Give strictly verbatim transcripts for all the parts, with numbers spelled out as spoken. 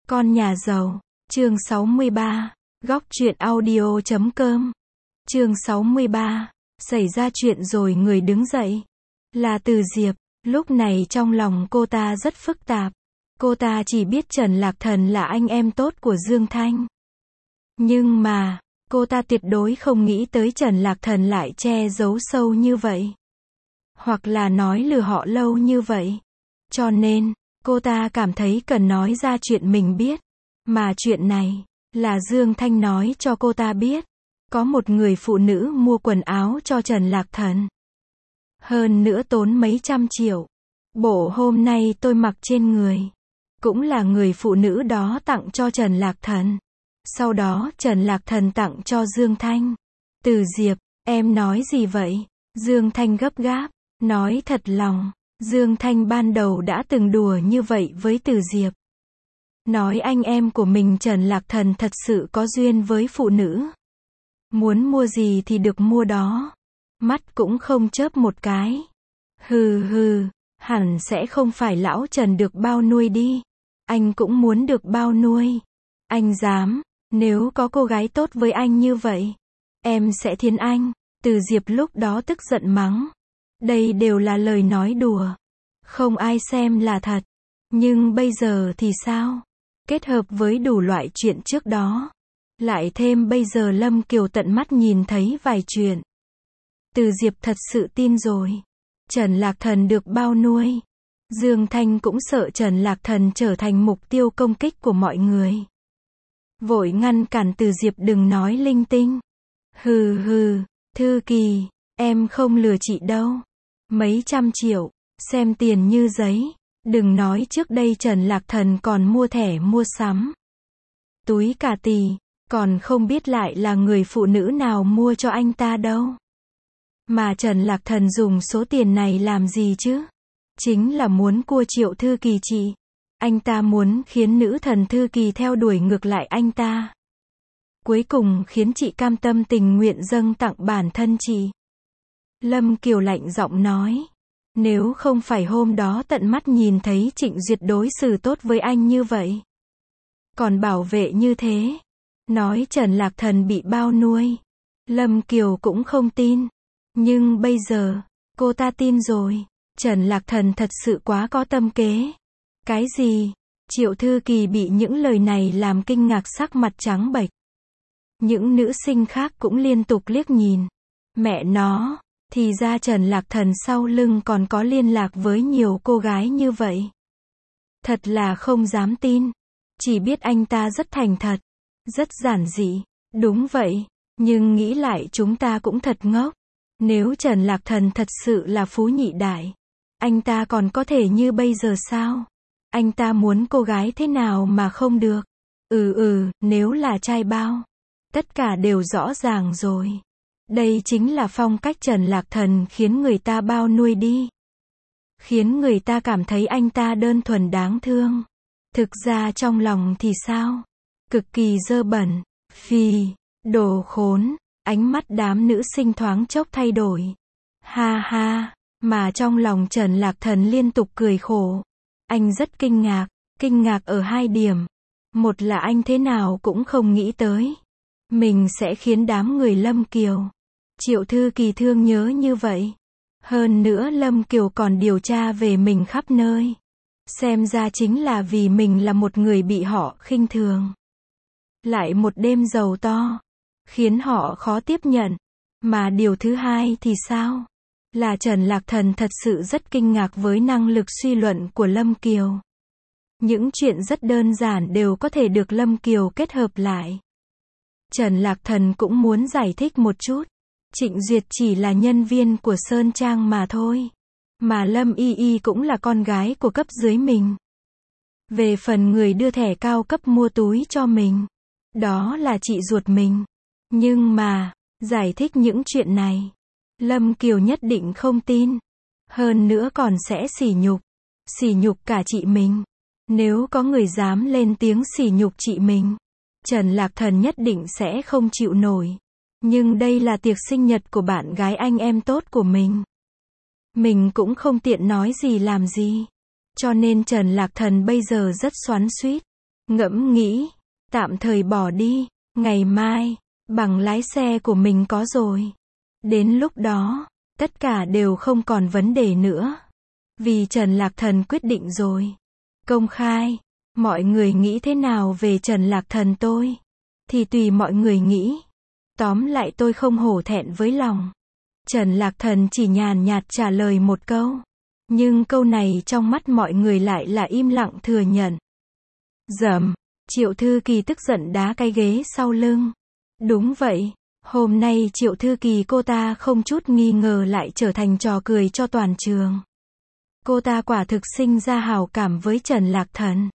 Con nhà giàu, chương sáu mươi ba, góc truyện audio chấm com. Chương sáu mươi ba, xảy ra chuyện rồi người đứng dậy. Là Từ Diệp, lúc này trong lòng cô ta rất phức tạp. Cô ta chỉ biết Trần Lạc Thần là anh em tốt của Dương Thanh. Nhưng mà, cô ta tuyệt đối không nghĩ tới Trần Lạc Thần lại che giấu sâu như vậy. Hoặc là nói lừa họ lâu như vậy. Cho nên, cô ta cảm thấy cần nói ra chuyện mình biết. Mà chuyện này, là Dương Thanh nói cho cô ta biết. Có một người phụ nữ mua quần áo cho Trần Lạc Thần. Hơn nữa tốn mấy trăm triệu. Bộ hôm nay tôi mặc trên người. Cũng là người phụ nữ đó tặng cho Trần Lạc Thần. Sau đó Trần Lạc Thần tặng cho Dương Thanh. Từ Diệp, em nói gì vậy? Dương Thanh gấp gáp, nói thật lòng. Dương Thanh ban đầu đã từng đùa như vậy với Từ Diệp. Nói anh em của mình Trần Lạc Thần thật sự có duyên với phụ nữ. Muốn mua gì thì được mua đó. Mắt cũng không chớp một cái. Hừ hừ, hẳn sẽ không phải lão Trần được bao nuôi đi. Anh cũng muốn được bao nuôi. Anh dám, nếu có cô gái tốt với anh như vậy, em sẽ thiến anh. Từ Diệp lúc đó tức giận mắng. Đây đều là lời nói đùa. Không ai xem là thật. Nhưng bây giờ thì sao? Kết hợp với đủ loại chuyện trước đó. Lại thêm bây giờ Lâm Kiều tận mắt nhìn thấy vài chuyện. Từ Diệp thật sự tin rồi. Trần Lạc Thần được bao nuôi. Dương Thanh cũng sợ Trần Lạc Thần trở thành mục tiêu công kích của mọi người. Vội ngăn cản Từ Diệp đừng nói linh tinh. Hừ hừ, Thư Kỳ, em không lừa chị đâu. Mấy trăm triệu, xem tiền như giấy. Đừng nói trước đây Trần Lạc Thần còn mua thẻ mua sắm. Túi cả tỷ, còn không biết lại là người phụ nữ nào mua cho anh ta đâu. Mà Trần Lạc Thần dùng số tiền này làm gì chứ? Chính là muốn cua Triệu Thư Kỳ chị. Anh ta muốn khiến nữ thần Thư Kỳ theo đuổi ngược lại anh ta. Cuối cùng khiến chị cam tâm tình nguyện dâng tặng bản thân chị. Lâm Kiều lạnh giọng nói. Nếu không phải hôm đó tận mắt nhìn thấy Trịnh Duyệt đối xử tốt với anh như vậy. Còn bảo vệ như thế. Nói Trần Lạc Thần bị bao nuôi. Lâm Kiều cũng không tin. Nhưng bây giờ, cô ta tin rồi. Trần Lạc Thần thật sự quá có tâm kế. Cái gì? Triệu Thư Kỳ bị những lời này làm kinh ngạc sắc mặt trắng bệch. Những nữ sinh khác cũng liên tục liếc nhìn. Mẹ nó, thì ra Trần Lạc Thần sau lưng còn có liên lạc với nhiều cô gái như vậy. Thật là không dám tin. Chỉ biết anh ta rất thành thật. Rất giản dị. Đúng vậy. Nhưng nghĩ lại chúng ta cũng thật ngốc. Nếu Trần Lạc Thần thật sự là phú nhị đại, anh ta còn có thể như bây giờ sao? Anh ta muốn cô gái thế nào mà không được? Ừ ừ, nếu là trai bao. Tất cả đều rõ ràng rồi. Đây chính là phong cách Trần Lạc Thần khiến người ta bao nuôi đi. Khiến người ta cảm thấy anh ta đơn thuần đáng thương. Thực ra trong lòng thì sao? Cực kỳ dơ bẩn. Phì, đồ khốn. Ánh mắt đám nữ sinh thoáng chốc thay đổi. Ha ha, mà trong lòng Trần Lạc Thần liên tục cười khổ. Anh rất kinh ngạc, kinh ngạc ở hai điểm. Một là anh thế nào cũng không nghĩ tới. Mình sẽ khiến đám người Lâm Kiều, Triệu Thư Kỳ thương nhớ như vậy. Hơn nữa Lâm Kiều còn điều tra về mình khắp nơi. Xem ra chính là vì mình là một người bị họ khinh thường. Lại một đêm giàu to. Khiến họ khó tiếp nhận. Mà điều thứ hai thì sao? Là Trần Lạc Thần thật sự rất kinh ngạc với năng lực suy luận của Lâm Kiều. Những chuyện rất đơn giản đều có thể được Lâm Kiều kết hợp lại. Trần Lạc Thần cũng muốn giải thích một chút. Trịnh Duyệt chỉ là nhân viên của Sơn Trang mà thôi. Mà Lâm Y Y cũng là con gái của cấp dưới mình. Về phần người đưa thẻ cao cấp mua túi cho mình, đó là chị ruột mình. Nhưng mà, giải thích những chuyện này, Lâm Kiều nhất định không tin. Hơn nữa còn sẽ sỉ nhục. Sỉ nhục cả chị mình. Nếu có người dám lên tiếng sỉ nhục chị mình, Trần Lạc Thần nhất định sẽ không chịu nổi. Nhưng đây là tiệc sinh nhật của bạn gái anh em tốt của mình. Mình cũng không tiện nói gì làm gì. Cho nên Trần Lạc Thần bây giờ rất xoắn xuýt. Ngẫm nghĩ, tạm thời bỏ đi, ngày mai, bằng lái xe của mình có rồi. Đến lúc đó, tất cả đều không còn vấn đề nữa. Vì Trần Lạc Thần quyết định rồi. Công khai, mọi người nghĩ thế nào về Trần Lạc Thần tôi? Thì tùy mọi người nghĩ. Tóm lại tôi không hổ thẹn với lòng. Trần Lạc Thần chỉ nhàn nhạt trả lời một câu. Nhưng câu này trong mắt mọi người lại là im lặng thừa nhận. Dầm, Triệu Thư Kỳ tức giận đá cái ghế sau lưng. Đúng vậy, hôm nay Triệu Thư Kỳ cô ta không chút nghi ngờ lại trở thành trò cười cho toàn trường. Cô ta quả thực sinh ra hào cảm với Trần Lạc Thần.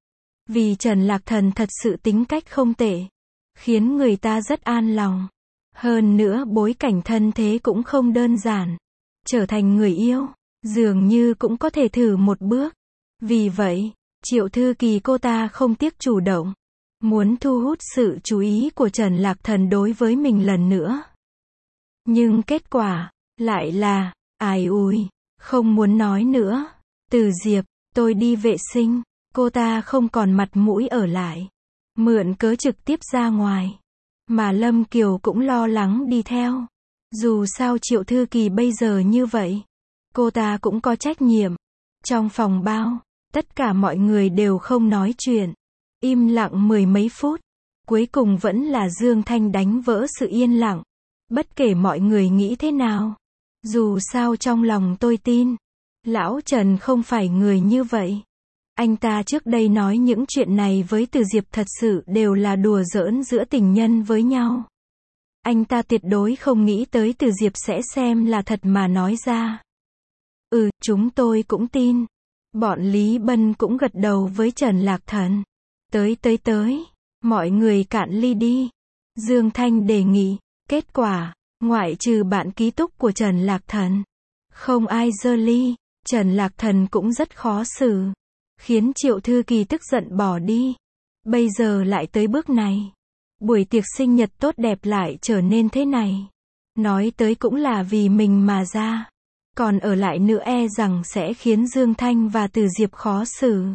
Vì Trần Lạc Thần thật sự tính cách không tệ, khiến người ta rất an lòng. Hơn nữa bối cảnh thân thế cũng không đơn giản. Trở thành người yêu, dường như cũng có thể thử một bước. Vì vậy, Triệu Thư Kỳ cô ta không tiếc chủ động, muốn thu hút sự chú ý của Trần Lạc Thần đối với mình lần nữa. Nhưng kết quả, lại là, ai ui, không muốn nói nữa. Từ Diệp, tôi đi vệ sinh, cô ta không còn mặt mũi ở lại. Mượn cớ trực tiếp ra ngoài. Mà Lâm Kiều cũng lo lắng đi theo. Dù sao Triệu Thư Kỳ bây giờ như vậy, cô ta cũng có trách nhiệm. Trong phòng bao, tất cả mọi người đều không nói chuyện. Im lặng mười mấy phút. Cuối cùng vẫn là Dương Thanh đánh vỡ sự yên lặng. Bất kể mọi người nghĩ thế nào. Dù sao trong lòng tôi tin, Lão Trần không phải người như vậy. Anh ta trước đây nói những chuyện này với Từ Diệp thật sự đều là đùa giỡn giữa tình nhân với nhau. Anh ta tuyệt đối không nghĩ tới Từ Diệp sẽ xem là thật mà nói ra. Ừ, chúng tôi cũng tin. Bọn Lý Bân cũng gật đầu với Trần Lạc Thần. Tới tới tới, mọi người cạn ly đi. Dương Thanh đề nghị, kết quả, ngoại trừ bạn ký túc của Trần Lạc Thần, không ai giơ ly. Trần Lạc Thần cũng rất khó xử, khiến Triệu Thư Kỳ tức giận bỏ đi. Bây giờ lại tới bước này. Buổi tiệc sinh nhật tốt đẹp lại trở nên thế này. Nói tới cũng là vì mình mà ra. Còn ở lại nữa e rằng sẽ khiến Dương Thanh và Từ Diệp khó xử.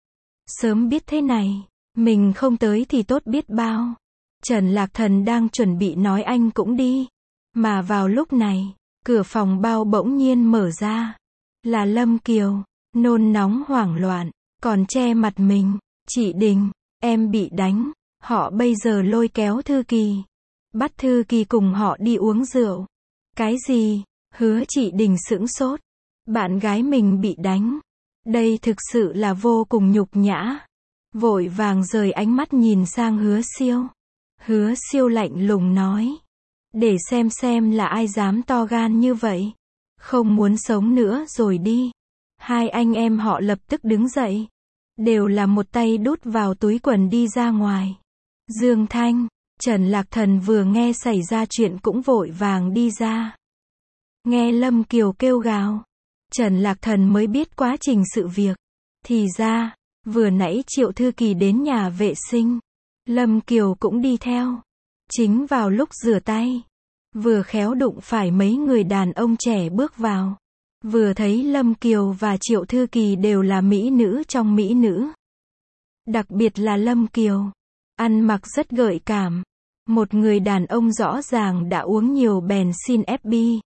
Sớm biết thế này, mình không tới thì tốt biết bao. Trần Lạc Thần đang chuẩn bị nói anh cũng đi. Mà vào lúc này, cửa phòng bao bỗng nhiên mở ra. Là Lâm Kiều, nôn nóng hoảng loạn, còn che mặt mình. Chị Đình, em bị đánh. Họ bây giờ lôi kéo Thư Kỳ. Bắt Thư Kỳ cùng họ đi uống rượu. Cái gì? Hứa chị Đình sững sốt. Bạn gái mình bị đánh. Đây thực sự là vô cùng nhục nhã. Vội vàng rời ánh mắt nhìn sang Hứa Siêu. Hứa Siêu lạnh lùng nói. Để xem xem là ai dám to gan như vậy. Không muốn sống nữa rồi đi. Hai anh em họ lập tức đứng dậy. Đều là một tay đút vào túi quần đi ra ngoài. Dương Thanh, Trần Lạc Thần vừa nghe xảy ra chuyện cũng vội vàng đi ra. Nghe Lâm Kiều kêu gào, Trần Lạc Thần mới biết quá trình sự việc. Thì ra, vừa nãy Triệu Thư Kỳ đến nhà vệ sinh, Lâm Kiều cũng đi theo. Chính vào lúc rửa tay, vừa khéo đụng phải mấy người đàn ông trẻ bước vào. Vừa thấy Lâm Kiều và Triệu Thư Kỳ đều là mỹ nữ trong mỹ nữ. Đặc biệt là Lâm Kiều, ăn mặc rất gợi cảm. Một người đàn ông rõ ràng đã uống nhiều bèn xin ép bi.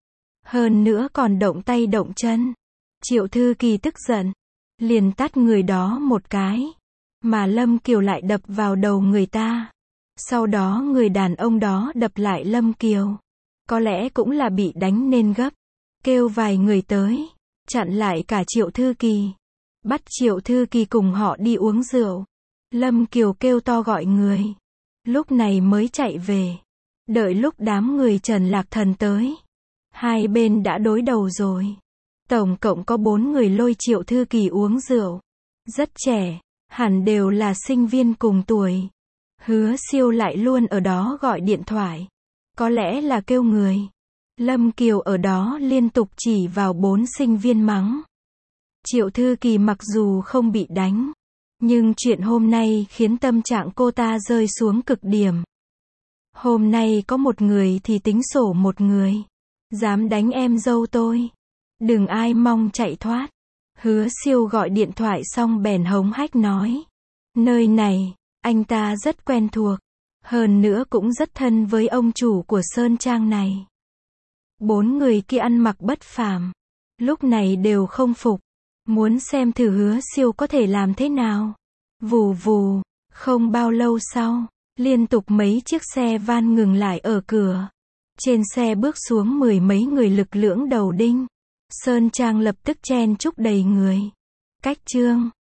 Hơn nữa còn động tay động chân. Triệu Thư Kỳ tức giận, liền tát người đó một cái. Mà Lâm Kiều lại đập vào đầu người ta. Sau đó người đàn ông đó đập lại Lâm Kiều. Có lẽ cũng là bị đánh nên gấp. Kêu vài người tới, chặn lại cả Triệu Thư Kỳ. Bắt Triệu Thư Kỳ cùng họ đi uống rượu. Lâm Kiều kêu to gọi người. Lúc này mới chạy về. Đợi lúc đám người Trần Lạc Thần tới. Hai bên đã đối đầu rồi. Tổng cộng có bốn người lôi Triệu Thư Kỳ uống rượu. Rất trẻ, hẳn đều là sinh viên cùng tuổi. Hứa Siêu lại luôn ở đó gọi điện thoại. Có lẽ là kêu người. Lâm Kiều ở đó liên tục chỉ vào bốn sinh viên mắng. Triệu Thư Kỳ mặc dù không bị đánh, nhưng chuyện hôm nay khiến tâm trạng cô ta rơi xuống cực điểm. Hôm nay có một người thì tính sổ một người. Dám đánh em dâu tôi. Đừng ai mong chạy thoát. Hứa Siêu gọi điện thoại xong bèn hống hách nói. Nơi này, anh ta rất quen thuộc. Hơn nữa cũng rất thân với ông chủ của sơn trang này. Bốn người kia ăn mặc bất phàm. Lúc này đều không phục. Muốn xem thử Hứa Siêu có thể làm thế nào. Vù vù, không bao lâu sau, liên tục mấy chiếc xe van ngừng lại ở cửa. Trên xe bước xuống mười mấy người lực lưỡng đầu đinh. Sơn trang lập tức chen chúc đầy người. Cách chương